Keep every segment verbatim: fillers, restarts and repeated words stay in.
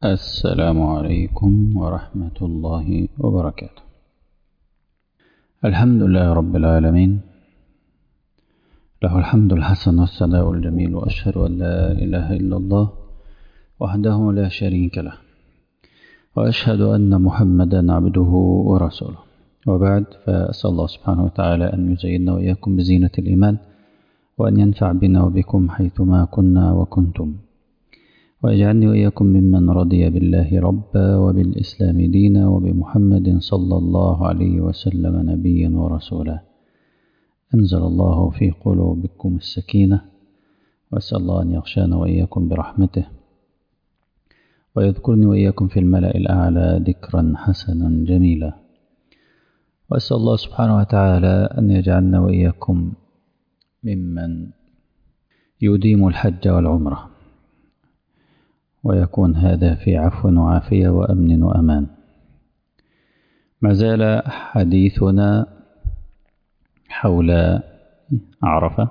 السلام عليكم ورحمة الله وبركاته. الحمد لله رب العالمين، له الحمد الحسن والثناء الجميل، وأشهد أن لا إله إلا الله وحده لا شريك له، وأشهد أن محمدا عبده ورسوله. وبعد، فأسأل الله سبحانه وتعالى أن يزيننا وإياكم بزينة الإيمان، وأن ينفع بنا وبكم حيثما كنا وكنتم، ويجعلني وإياكم ممن رضي بالله ربا وبالإسلام دينا وبمحمد صلى الله عليه وسلم نبيا ورسولا. أنزل الله في قلوبكم السكينة، وأسأل الله أن يغشانا وإياكم برحمته، ويذكرني وإياكم في الملأ الأعلى ذكرا حسنا جميلا. وأسأل الله سبحانه وتعالى أن يجعلنا وإياكم ممن يديم الحج والعمرة، ويكون هذا في عفو وعافية وأمن وأمان. ما زال حديثنا حول عرفة،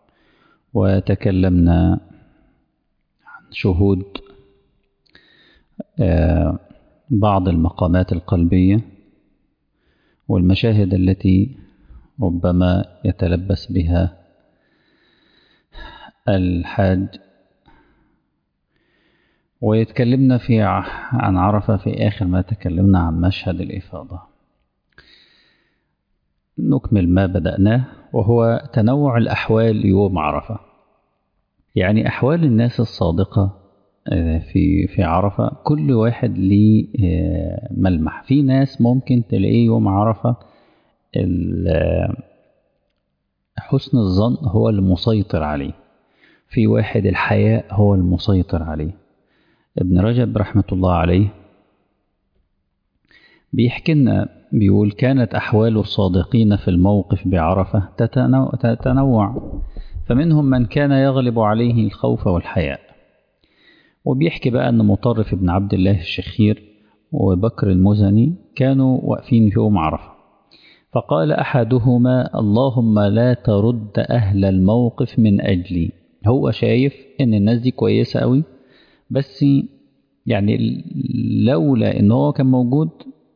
وتكلمنا عن شهود بعض المقامات القلبية والمشاهد التي ربما يتلبس بها الحاج، ويتكلمنا في عن عرفة في آخر ما تكلمنا عن مشهد الإفاضة. نكمل ما بدأناه، وهو تنوع الأحوال يوم عرفة، يعني أحوال الناس الصادقة في في عرفة. كل واحد ليه ملمح. في ناس ممكن تلاقيه يوم عرفة حسن الظن هو المسيطر عليه، في واحد الحياء هو المسيطر عليه. ابن رجب رحمة الله عليه بيحكي لنا، بيقول: كانت أحوال الصادقين في الموقف بعرفة تتنوع، فمنهم من كان يغلب عليه الخوف والحياء. وبيحكي بقى أن مطرف بن عبد الله الشخير وبكر المزني كانوا واقفين في يوم عرفة، فقال أحدهما: اللهم لا ترد أهل الموقف من أجلي. هو شايف أن الناس دي كويسة قوي، بس يعني لولا أنه هو كان موجود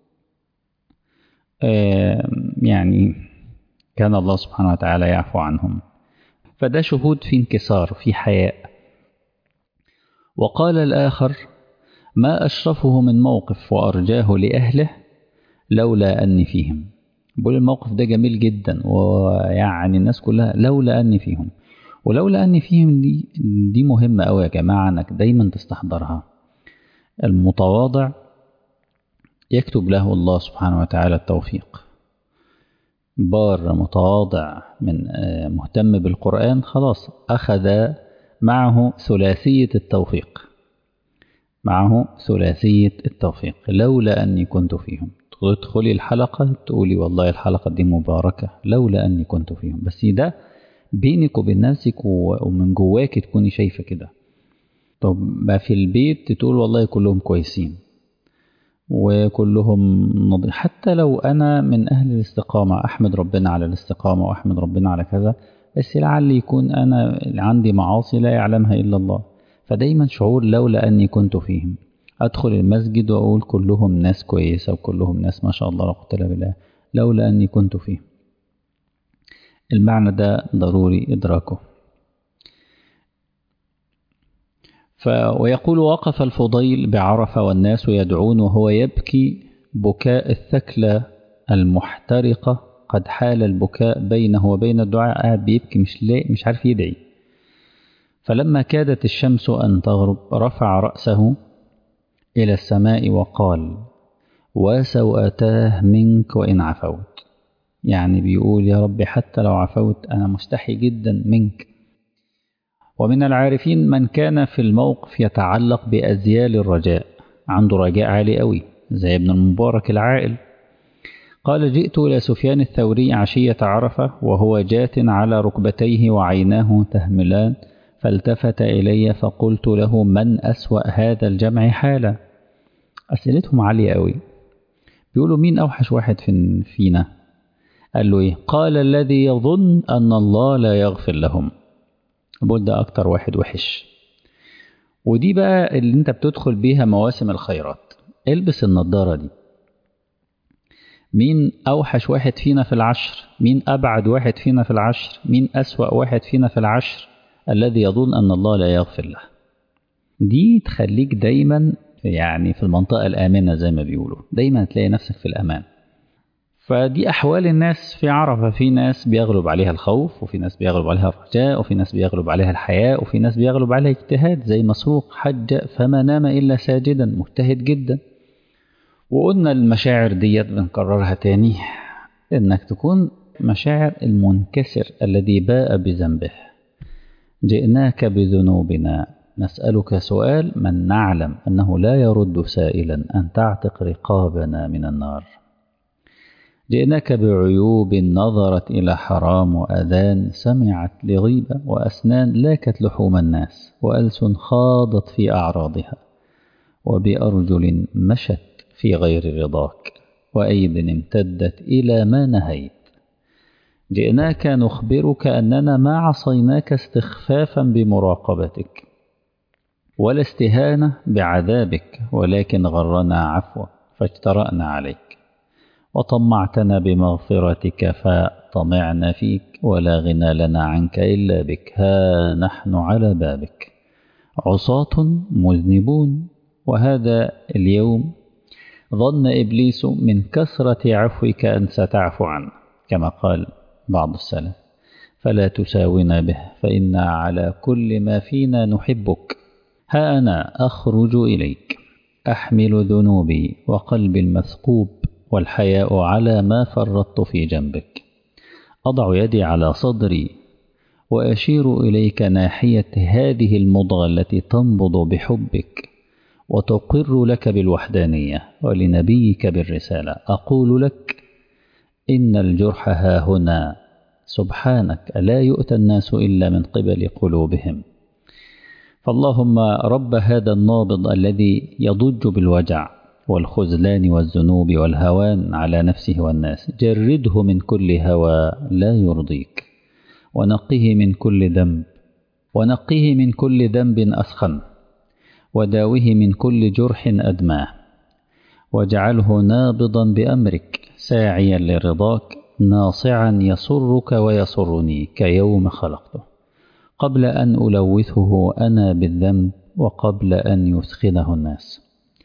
يعني كان الله سبحانه وتعالى يعفو عنهم. فده شهود في انكسار، في حياء. وقال الآخر: ما أشرفه من موقف وأرجاه لأهله لولا أني فيهم. بقول الموقف ده جميل جدا، ويعني الناس كلها لولا أني فيهم. ولولا أني فيهم دي, دي مهمة أوي يا جماعة، أنك دايما تستحضرها. المتواضع يكتب له الله سبحانه وتعالى التوفيق. بار متواضع من مهتم بالقرآن، خلاص أخذ معه ثلاثية التوفيق، معه ثلاثية التوفيق. لولا أني كنت فيهم. تدخلي الحلقة تقولي والله الحلقة دي مباركة لولا أني كنت فيهم، بس ده بينك وبين نفسك ومن جواك تكوني شايفة كده. طب ما في البيت تقول والله كلهم كويسين وكلهم نضيف، حتى لو أنا من أهل الاستقامة أحمد ربنا على الاستقامة وأحمد ربنا على كذا، بس لعل يكون أنا عندي معاصي لا يعلمها إلا الله. فدايما شعور لولا أني كنت فيهم. أدخل المسجد وأقول كلهم ناس كويسة وكلهم ناس ما شاء الله لا قوة إلا بالله، لولا أني كنت فيهم. المعنى ده ضروري إدراكه. ف ويقول: وقف الفضيل بعرفة والناس يدعون وهو يبكي بكاء الثكلى المحترقة، قد حال البكاء بينه وبين الدعاء. قاعد بيبكي مش مش عارف يدعي. فلما كادت الشمس أن تغرب رفع رأسه إلى السماء وقال: وسوءتاه منك وإن عفوت. يعني بيقول يا رب حتى لو عفوت أنا مستحي جدا منك. ومن العارفين من كان في الموقف يتعلق بأزيال الرجاء، عنده رجاء عالي قوي زي ابن المبارك العائل. قال: جئت إلى سفيان الثوري عشية عرفة وهو جات على ركبتيه وعيناه تهملان، فالتفت إلي فقلت له: من أسوأ هذا الجمع حالا؟ أسئلتهم عالية قوي. بيقولوا مين أوحش واحد فينا؟ قال له إيه؟ قال: الذي يظن أن الله لا يغفر لهم. بقول ده أكتر واحد وحش. ودي بقى اللي انت بتدخل بيها مواسم الخيرات. البس النضارة دي. مين أوحش واحد فينا في العشر؟ مين أبعد واحد فينا في العشر؟ مين أسوأ واحد فينا في العشر؟ الذي يظن أن الله لا يغفر له. دي تخليك دايما يعني في المنطقة الآمنة زي ما بيقولوا، دايما تلاقي نفسك في الأمان. فدي أحوال الناس في عرفة. في ناس بيغلب عليها الخوف، وفي ناس بيغلب عليها الرجاء، وفي ناس بيغلب عليها الحياء، وفي ناس بيغلب عليها اجتهاد زي مسروق حج فما نام إلا ساجدا، مجتهد جدا. وقلنا المشاعر ديت بنكررها تاني، إنك تكون مشاعر المنكسر الذي باء بذنبه. جئناك بذنوبنا نسألك سؤال من نعلم أنه لا يرد سائلا أن تعتق رقابنا من النار. جئناك بعيوب نظرت إلى حرام، وأذان سمعت لغيبة، وأسنان لاكت لحوم الناس، وألسن خاضت في أعراضها، وبأرجل مشت في غير رضاك، وأيد امتدت إلى ما نهيت. جئناك نخبرك أننا ما عصيناك استخفافا بمراقبتك ولا استهانة بعذابك، ولكن غرنا عفوك فاجترأنا عليك، وطمعتنا بمغفرتك فطمعنا فيك، ولا غنى لنا عنك إلا بك، ها نحن على بابك عصاة مذنبون. وهذا اليوم ظن إبليس من كثرة عفوك أن ستعفو عنه، كما قال بعض السلف: فلا تساونا به فإنا على كل ما فينا نحبك. ها أنا أخرج إليك أحمل ذنوبي وقلبي المثقوب، والحياء على ما فرطت في جنبك. أضع يدي على صدري وأشير إليك ناحية هذه المضغة التي تنبض بحبك وتقر لك بالوحدانية ولنبيك بالرسالة. أقول لك إن الجرح ها هنا، سبحانك لا يؤتى الناس إلا من قبل قلوبهم. فاللهم رب هذا النابض الذي يضج بالوجع والخذلان والذنوب والهوان على نفسه والناس، جرده من كل هوى لا يرضيك، ونقه من كل ذنب ونقه من كل ذنب أسخن، وداوه من كل جرح أدماه، واجعله نابضا بأمرك ساعيا لرضاك، ناصعا يسرك ويسرني كيوم خلقته، قبل أن ألوثه أنا بالذنب وقبل أن يثخنه الناس.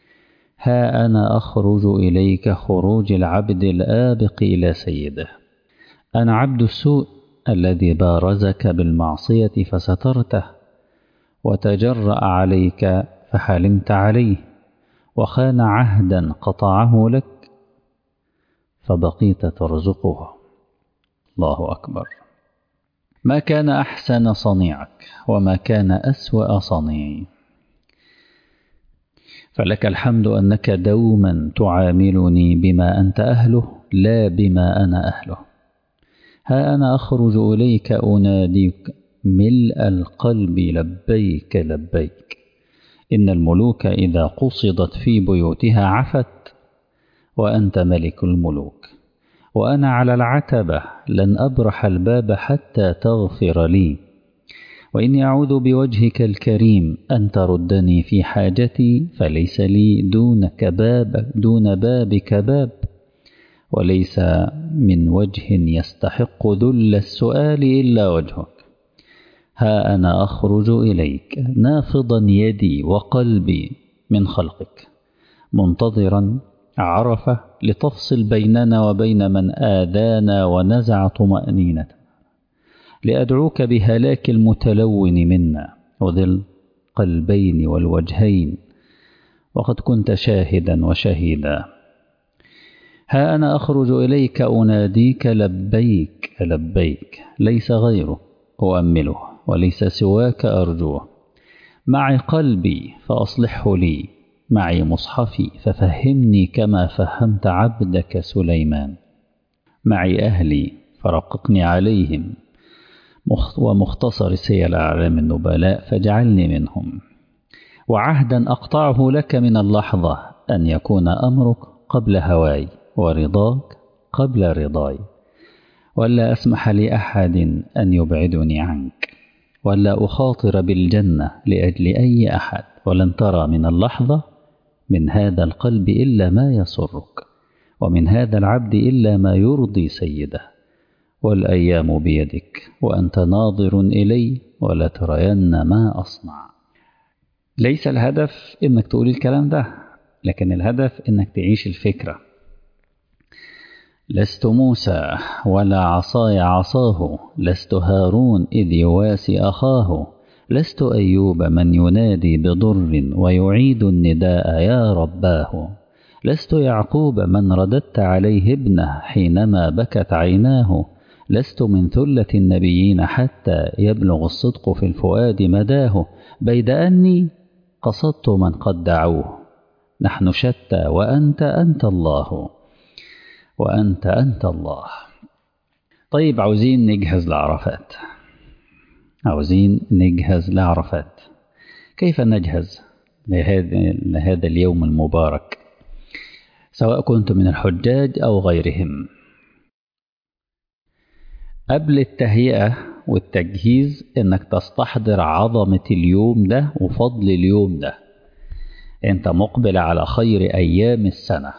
ها أنا أخرج إليك خروج العبد الآبق إلى سيده. أنا عبد السوء الذي بارزك بالمعصية فسترته، وتجرأ عليك فحلمت عليه، وخان عهدا قطعه لك فبقيت ترزقه. الله أكبر. ما كان أحسن صنيعك وما كان أسوأ صنيعي، فلك الحمد أنك دوما تعاملني بما أنت أهله لا بما أنا أهله. ها أنا أخرج إليك أناديك ملء القلب لبيك لبيك. إن الملوك إذا قصدت في بيوتها عفت، وأنت ملك الملوك، وأنا على العتبة لن أبرح الباب حتى تغفر لي، وإني أعوذ بوجهك الكريم أن تردني في حاجتي، فليس لي دونك باب دون بابك باب، وليس من وجه يستحق ذل السؤال إلا وجهك. ها أنا أخرج إليك نافضا يدي وقلبي من خلقك، منتظرا عرفة لتفصل بيننا وبين من آذانا ونزع طمأنينة، لأدعوك بهلاك المتلون منا وذي القلبين والوجهين، وقد كنت شاهدا وشهيدا. ها أنا أخرج إليك أناديك لبيك لبيك، ليس غيرك أؤمله وليس سواك أرجوه. معي قلبي فأصلحه لي، معي مصحفي ففهمني كما فهمت عبدك سليمان، معي أهلي فرققني عليهم، ومختصر سير أعلام النبلاء فاجعلني منهم. وعهدا أقطعه لك من اللحظة أن يكون أمرك قبل هواي، ورضاك قبل رضاي، ولا أسمح لأحد أن يبعدني عنك، ولا أخاطر بالجنة لأجل أي أحد، ولن ترى من اللحظة من هذا القلب إلا ما يسرك، ومن هذا العبد إلا ما يرضي سيده، والأيام بيدك وأنت ناظر إلي ولا ترين ما أصنع. ليس الهدف إنك تقول الكلام ده، لكن الهدف إنك تعيش الفكرة. لست موسى ولا عصاي عصاه، لست هارون إذ يواسي أخاه، لست أيوب من ينادي بضر ويعيد النداء يا رباه، لست يعقوب من رددت عليه ابنه حينما بكت عيناه، لست من ثلة النبيين حتى يبلغ الصدق في الفؤاد مداه، بيد أني قصدت من قد دعوه، نحن شتى وأنت أنت الله، وأنت أنت الله. طيب، عاوزين نجهز لعرفات، عاوزين نجهز لعرفات. كيف نجهز لهذا, لهذا اليوم المبارك، سواء كنت من الحجاج أو غيرهم؟ قبل التهيئة والتجهيز إنك تستحضر عظمة اليوم ده وفضل اليوم ده. أنت مقبل على خير أيام السنة،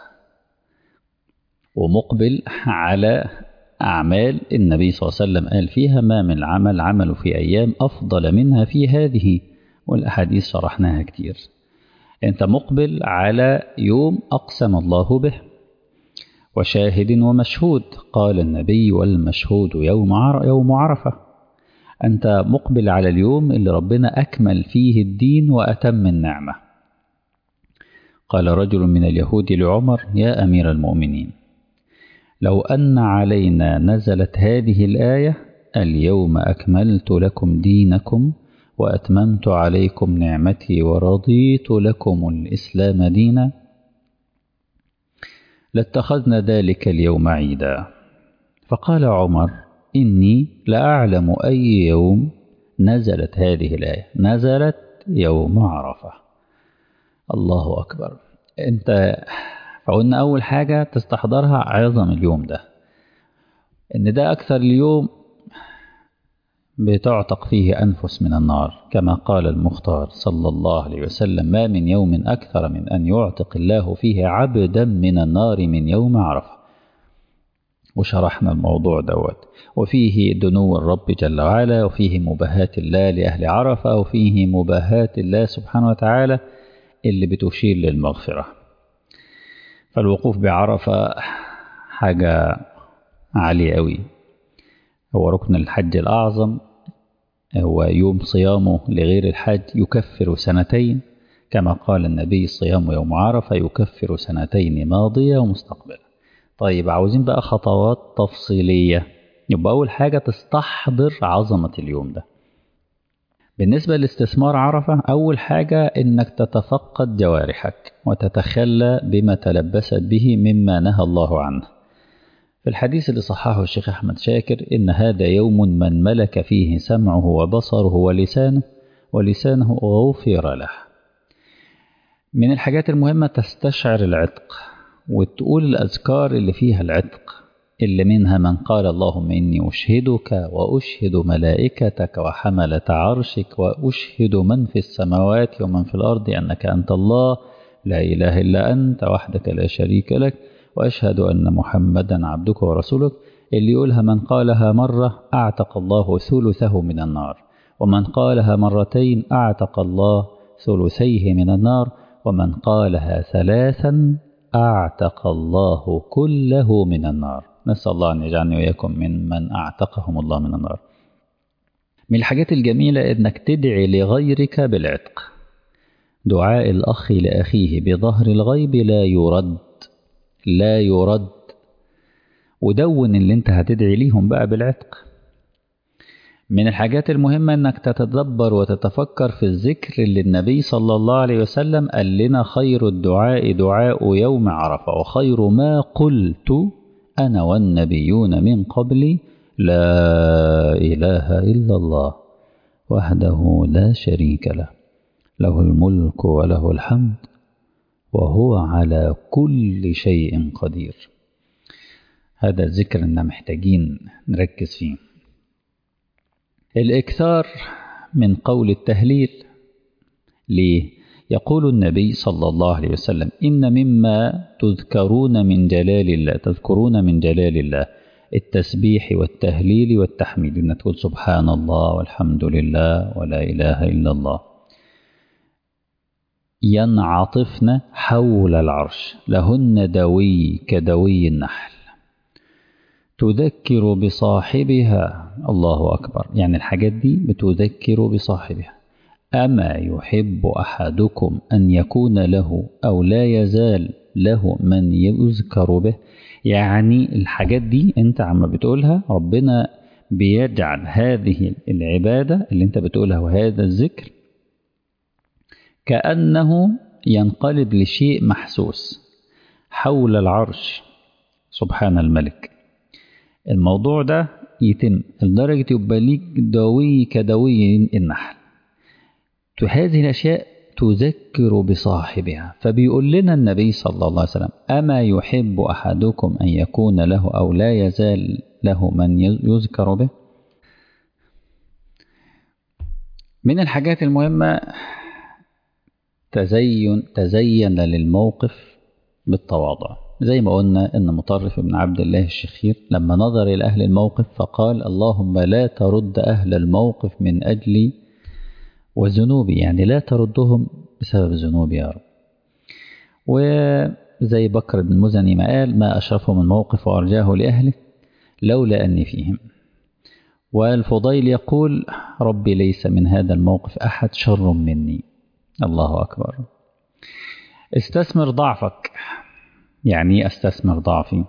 ومقبل على أعمال النبي صلى الله عليه وسلم قال فيها ما من عمل عمل في أيام أفضل منها في هذه، والأحاديث شرحناها كتير. أنت مقبل على يوم أقسم الله به، وشاهد ومشهود، قال النبي والمشهود يوم يوم عرفة. أنت مقبل على اليوم اللي ربنا أكمل فيه الدين وأتم النعمة. قال رجل من اليهود لعمر: يا أمير المؤمنين، لو أن علينا نزلت هذه الآية: اليوم أكملت لكم دينكم وأتممت عليكم نعمتي ورضيت لكم الإسلام دينا، لاتخذنا ذلك اليوم عيدا. فقال عمر: إني لأعلم أي يوم نزلت هذه الآية، نزلت يوم عرفة. الله أكبر. أنت فقلنا أول حاجة تستحضرها عظم اليوم ده، إن ده أكثر اليوم بتعتق فيه أنفس من النار، كما قال المختار صلى الله عليه وسلم: ما من يوم أكثر من أن يعتق الله فيه عبدا من النار من يوم عرفة. وشرحنا الموضوع دوت، وفيه دنو الرب جل وعلا، وفيه مباهات الله لأهل عرفة، وفيه مباهات الله سبحانه وتعالى اللي بتشير للمغفرة. فالوقوف بعرفة حاجة عالية قوي، هو ركن الحج الأعظم، هو يوم صيامه لغير الحج يكفر سنتين، كما قال النبي: صيام يوم عرفة يكفر سنتين ماضية ومستقبلة. طيب، عاوزين بقى خطوات تفصيلية. يبقى أول حاجة تستحضر عظمة اليوم ده. بالنسبة لاستثمار عرفة، أول حاجة إنك تتفقد جوارحك وتتخلى بما تلبست به مما نهى الله عنه. في الحديث اللي صححه الشيخ أحمد شاكر: إن هذا يوم من ملك فيه سمعه وبصره ولسانه ولسانه غفر له. من الحاجات المهمة تستشعر العتق وتقول الأذكار اللي فيها العتق، اللي منها من قال: اللهم إني أشهدك وأشهد ملائكتك وحملة عرشك وأشهد من في السماوات ومن في الأرض أنك أنت الله لا إله إلا أنت وحدك لا شريك لك، وأشهد أن محمدا عبدك ورسولك. اللي يقولها من قالها مرة أعتق الله ثلثه من النار، ومن قالها مرتين أعتق الله ثلثيه من النار، ومن قالها ثلاثا أعتق الله كله من النار. نسأل الله أن يجعلني وإياكم من من أعتقهم الله من النار. من الحاجات الجميلة إنك تدعي لغيرك بالعتق. دعاء الأخ لأخيه بظهر الغيب لا يرد، لا يرد. ودون اللي انت هتدعي ليهم بقى بالعتق. من الحاجات المهمة انك تتدبر وتتفكر في الذكر اللي النبي صلى الله عليه وسلم قال لنا: خير الدعاء دعاء يوم عرفة، وخير ما قلت أنا والنبيون من قبلي لا إله إلا الله وحده لا شريك له، له الملك وله الحمد وهو على كل شيء قدير. هذا الذكر إننا محتاجين نركز فيه. الإكثار من قول التهليل. ليه؟ يقول النبي صلى الله عليه وسلم إن مما تذكرون من جلال الله تذكرون من جلال الله التسبيح والتهليل والتحميد، إن تقول سبحان الله والحمد لله ولا إله إلا الله. ينعطفن حول العرش لهن دوي كدوي النحل تذكر بصاحبها. الله أكبر، يعني الحاجات دي بتذكر بصاحبها. أما يحب أحدكم أن يكون له أو لا يزال له من يذكر به، يعني الحاجات دي أنت عم بتقولها ربنا بيجعل هذه العبادة اللي أنت بتقولها وهذا الذكر كأنه ينقلب لشيء محسوس حول العرش سبحان الملك. الموضوع ده يتم لدرجة يبقى ليك دوي كدوي النحل. هذه الأشياء تذكر بصاحبها. فبيقول لنا النبي صلى الله عليه وسلم أما يحب أحدكم أن يكون له أو لا يزال له من يذكر به. من الحاجات المهمة تزين تزين للموقف بالتواضع، زي ما قلنا إن مطرف بن عبد الله الشخير لما نظر إلى أهل الموقف فقال اللهم لا ترد أهل الموقف من أجلي وذنوبي، يعني لا تردهم بسبب ذنوبي يا رب. وزي بكر بن مزني ما قال ما أشرفه من موقف وأرجاه لأهله لولا أني فيهم. والفضيل يقول ربي ليس من هذا الموقف أحد شر مني. الله أكبر. استثمر ضعفك. يعني استثمر ضعفي.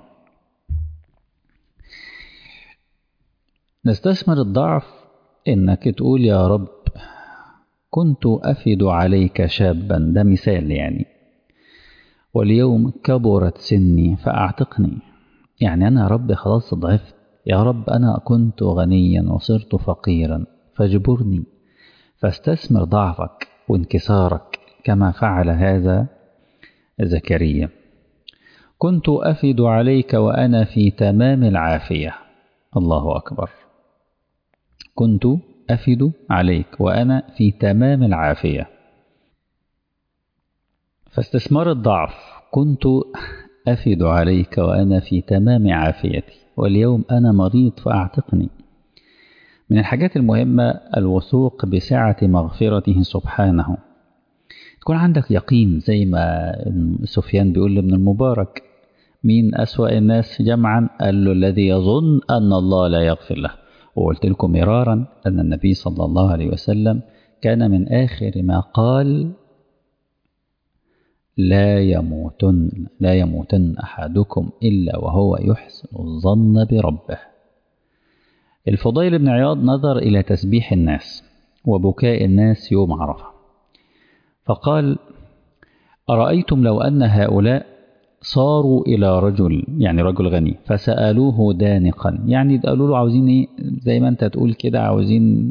نستثمر الضعف إنك تقول يا رب كنت أفد عليك شابا، ده مثال يعني، واليوم كبرت سني فأعتقني. يعني أنا يا رب خلاص ضعفت، يا رب أنا كنت غنيا وصرت فقيرا فاجبرني. فاستثمر ضعفك وانكسارك كما فعل هذا زكريا. كنت أفد عليك وأنا في تمام العافية. الله أكبر. كنت أفد عليك وأنا في تمام العافية. فاستثمار الضعف كنت أفد عليك وأنا في تمام عافيتي واليوم أنا مريض فأعتقني. من الحاجات المهمة الوثوق بسعة مغفرته سبحانه. تكون عندك يقين زي ما سفيان بيقول لابن المبارك مين أسوأ الناس جمعا؟ قال له الذي يظن أن الله لا يغفر له. وقلت لكم مرارا أن النبي صلى الله عليه وسلم كان من آخر ما قال لا يموتن لا يموتن أحدكم إلا وهو يحسن الظن بربه. الفضيل بن عياض نظر إلى تسبيح الناس وبكاء الناس يوم عرفة فقال أرأيتم لو أن هؤلاء صاروا إلى رجل، يعني رجل غني، فسألوه دانقا، يعني قالوا له عاوزين إيه؟ زي ما أنت تقول كده عاوزين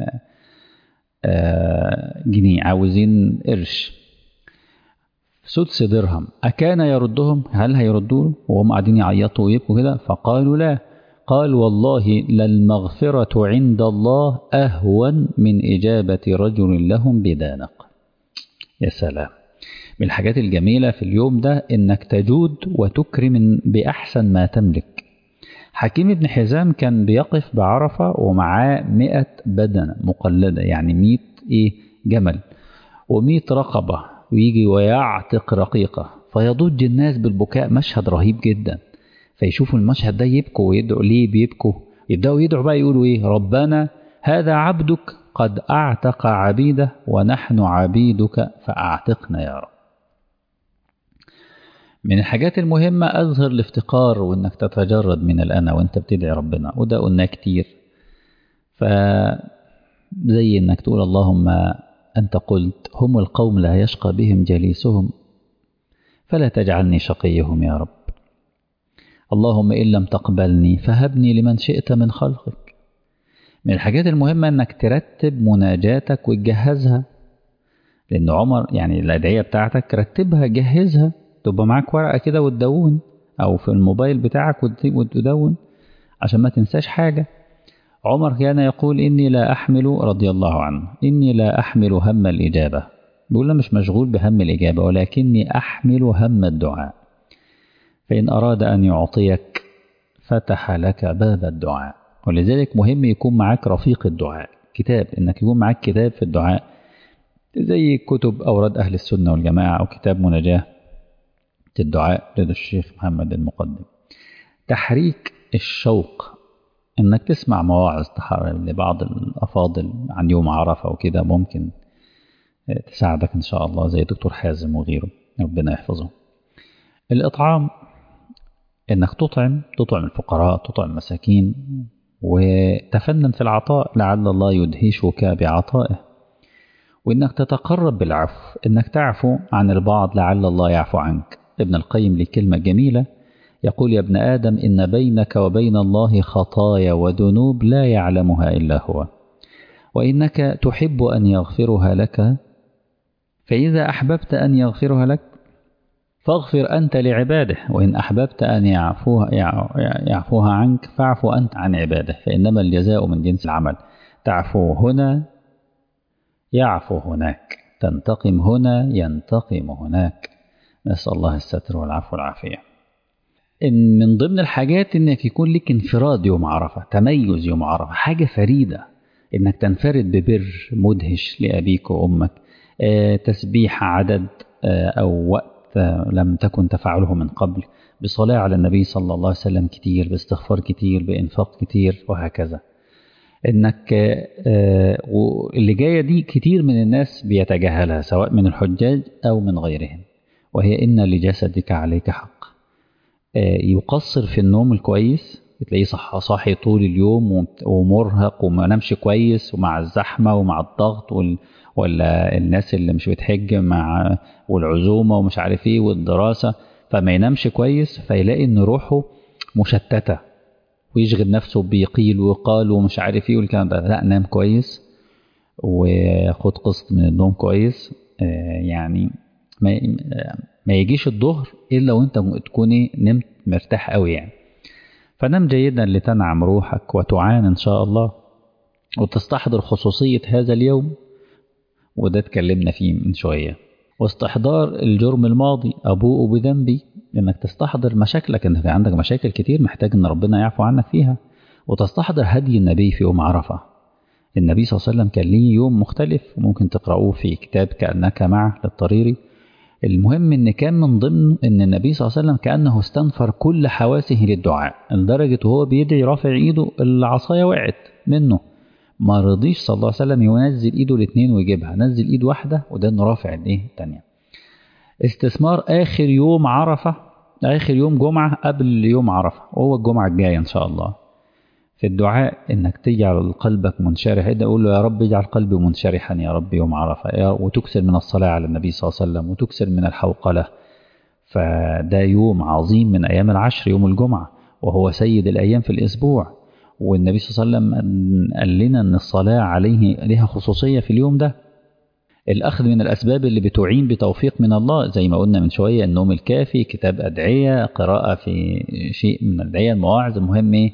جنيه، عاوزين قرش، سدس درهم، أكان يردهم؟ هل هيردوا وهم قاعدين يعيطوا ويبكوا كده؟ فقالوا لا. قال والله للمغفرة عند الله أهون من إجابة رجل لهم بدانق. يا سلام. من الحاجات الجميلة في اليوم ده إنك تجود وتكرم بأحسن ما تملك. حكيم بن حزام كان بيقف بعرفة ومعاه مئة بدنة مقلدة، يعني مئة إيه جمل ومئة رقبة، ويجي ويعتق رقيقة فيضج الناس بالبكاء. مشهد رهيب جدا. فيشوفوا المشهد ده يبكوا ويدعوا. ليه بيبكوا؟ يبدأوا يدعوا بقى يقولوا إيه؟ ربنا هذا عبدك قد أعتق عبيده ونحن عبيدك فأعتقنا يا رب. من الحاجات المهمة أظهر الافتقار وإنك تتجرد من الأنا وإنت بتدعي ربنا، وده قلنا كتير. فزي إنك تقول اللهم أنت قلت هم القوم لا يشقى بهم جليسهم فلا تجعلني شقيهم يا رب. اللهم إن لم تقبلني فهبني لمن شئت من خلقك. من الحاجات المهمة إنك ترتب مناجاتك وتجهزها، لأن عمر يعني الأدعية بتاعتك رتبها جهزها، تبقى معاك ورقة كده وتدون، أو في الموبايل بتاعك وتدون عشان ما تنساش حاجة. عمر كان يقول إني لا أحمل رضي الله عنه إني لا أحمل هم الإجابة بيقول أنا مش مشغول بهم الإجابة ولكني أحمل هم الدعاء، فإن أراد أن يعطيك فتح لك باب الدعاء. ولذلك مهم يكون معاك رفيق الدعاء، كتاب، إنك يكون معاك كتاب في الدعاء زي كتب أوراد أهل السنة والجماعة أو كتاب مناجاة الدعاء لدى الشيخ محمد المقدم. تحريك الشوق، إنك تسمع مواعظ لبعض الأفاضل عن يوم عرفة وكده، ممكن تساعدك إن شاء الله، زي دكتور حازم وغيره، ربنا يحفظه. الإطعام، إنك تطعم تطعم الفقراء، تطعم المساكين، وتفنن في العطاء لعل الله يدهشك بعطائه. وإنك تتقرب بالعفو، إنك تعفو عن البعض لعل الله يعفو عنك. ابن القيم ليه كلمة جميلة يقول: يا ابن آدم إن بينك وبين الله خطايا وذنوب لا يعلمها إلا هو، وإنك تحب أن يغفرها لك، فإذا أحببت أن يغفرها لك فاغفر أنت لعباده، وإن أحببت أن يعفوها, يعفوها عنك فاعفو أنت عن عباده، فإنما الجزاء من جنس العمل. تعفو هنا يعفو هناك، تنتقم هنا ينتقم هناك. نسأل الله الستر والعفو والعافية. إن من ضمن الحاجات إنك يكون لك انفراد يوم عرفة، تميز يوم عرفة، حاجة فريدة، إنك تنفرد ببر مدهش لأبيك وأمك، آه، تسبيح عدد آه، أو وقت آه، لم تكن تفعله من قبل، بصلاة على النبي صلى الله عليه وسلم كتير، باستغفار كتير، بإنفاق كتير، وهكذا. إنك آه، واللي جاية دي كتير من الناس بيتجاهلها سواء من الحجاج أو من غيرهم، وهي إن لجسدك عليك حق. يقصر في النوم الكويس، بتلاقيه صح صاحي طول اليوم ومرهق وما نامش كويس، ومع الزحمة ومع الضغط وال... ولا الناس اللي مش بتحج مع والعزومة ومش عارف ايه والدراسة، فما ينامش كويس، فيلاقي ان روحه مشتتة ويشغل نفسه بيقيل وقال ومش عارف ايه والكلام ده. لا، نام كويس وخد قسط من النوم كويس. آه يعني ما ما يجيش الظهر إلا وانت تكوني نمت مرتاح قوي يعني. فنم جيدا لتنعم روحك وتعان إن شاء الله، وتستحضر خصوصية هذا اليوم، وده اتكلمنا فيه من شوية. واستحضار الجرم الماضي، أبوء بذنبي، إنك تستحضر مشاكلك، إنك عندك مشاكل كتير محتاج إن ربنا يعفو عنك فيها. وتستحضر هدي النبي في يوم عرفة. النبي صلى الله عليه وسلم كان ليه يوم مختلف، ممكن تقرأوه في كتاب كأنك معه للطريري. المهم ان كان من ضمن ان النبي صلى الله عليه وسلم كأنه استنفر كل حواسه للدعاء، لدرجة وهو بيدعي رافع ايده العصاية وقعت منه، ما رضيش صلى الله عليه وسلم ينزل ايده الاثنين ويجيبها، نزل ايد واحدة وده انه رافع الايه الثانية. استثمار اخر يوم عرفة، اخر يوم جمعة قبل يوم عرفة، وهو الجمعة الجاية ان شاء الله، في الدعاء انك تجعل قلبك منشرح، ادعي قول له يا رب اجعل قلبي منشرحا يا رب يوم عرفة، وتكسر من الصلاة على النبي صلى الله عليه وسلم، وتكسر من الحوقلة. فده يوم عظيم من ايام العشر، يوم الجمعة، وهو سيد الايام في الاسبوع، والنبي صلى الله عليه وسلم قال لنا ان الصلاة عليه لها خصوصية في اليوم ده. الاخذ من الاسباب اللي بتعين بتوفيق من الله، زي ما قلنا من شوية، النوم الكافي، كتاب ادعية، قراءة في شيء من الادعية، المواعظ. المهم ايه؟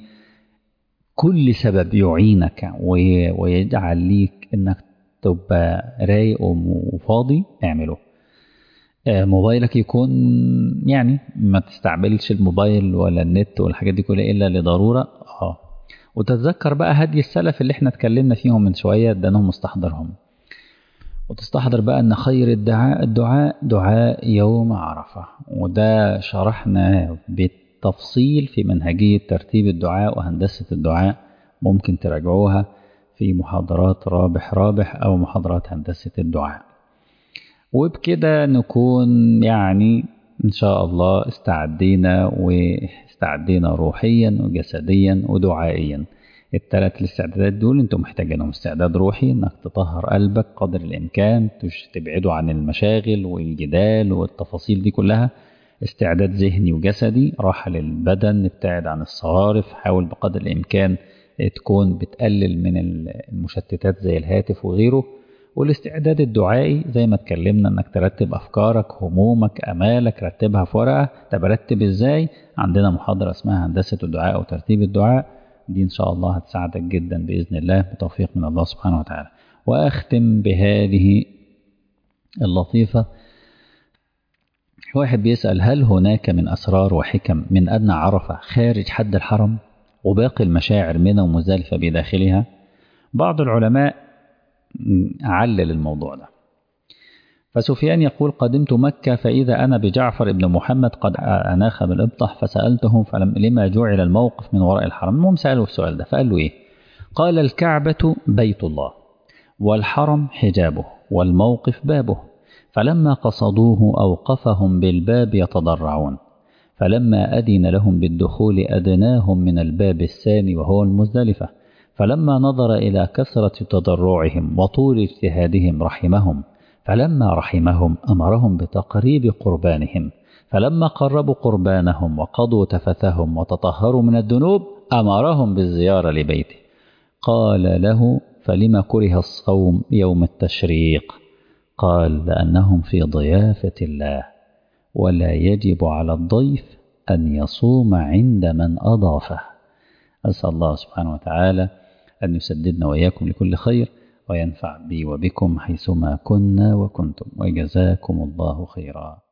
كل سبب يعينك ويجعل ليك انك تبقى رايق وفاضي اعمله. موبايلك يكون يعني ما تستعملش الموبايل ولا النت والحاجات دي كلها الا لضرورة. اه وتتذكر بقى هدي السلف اللي احنا اتكلمنا فيهم من شوية، ده انهم مستحضرهم. وتستحضر بقى ان خير الدعاء الدعاء دعاء يوم عرفة، وده شرحنا بالتفصيل في منهجية ترتيب الدعاء وهندسة الدعاء، ممكن تراجعوها في محاضرات رابح رابح أو محاضرات هندسة الدعاء. وبكده نكون يعني إن شاء الله استعدينا، واستعدينا روحيا وجسديا ودعائيا. الثلاث الاستعدادات دول انتم محتاجينهم: استعداد روحي، انك تطهر قلبك قدر الامكان، تبعده عن المشاغل والجدال والتفاصيل دي كلها. استعداد ذهني وجسدي، راحة للبدن، نبتعد عن الصوارف، حاول بقدر الامكان تكون بتقلل من المشتتات زي الهاتف وغيره. والاستعداد الدعائي زي ما اتكلمنا، انك ترتب افكارك، همومك، امالك، رتبها في ورقة. طب ارتب ازاي؟ عندنا محاضرة اسمها هندسة الدعاء او ترتيب الدعاء، دي إن شاء الله هتساعدك جدا بإذن الله بتوفيق من الله سبحانه وتعالى. وأختم بهذه اللطيفة. واحد بيسأل هل هناك من أسرار وحكم من أن عرفة خارج حد الحرم وباقي المشاعر منى ومزدلفة بداخلها؟ بعض العلماء علل الموضوع ده. فسفيان يقول قدمت مكة فإذا أنا بجعفر ابن محمد قد أناخ بالإبطح فسألته فلم لما جعل الموقف من وراء الحرم. المهم سأله السؤال ده فقال له إيه؟ قال الكعبة بيت الله والحرم حجابه والموقف بابه، فلما قصدوه أوقفهم بالباب يتضرعون، فلما أذن لهم بالدخول أدناهم من الباب الثاني وهو المزدلفة، فلما نظر إلى كثرة تضرعهم وطول اجتهادهم رحمهم، فلما رحمهم أمرهم بتقريب قربانهم، فلما قربوا قربانهم وقضوا تفثهم وتطهروا من الذنوب أمرهم بالزيارة لبيته. قال له فلما كره الصوم يوم التشريق؟ قال لأنهم في ضيافة الله، ولا يجب على الضيف أن يصوم عند من أضافه. أسأل الله سبحانه وتعالى أن يسددنا وإياكم لكل خير وينفع بي وبكم حيثما كنا وكنتم، وجزاكم الله خيرا.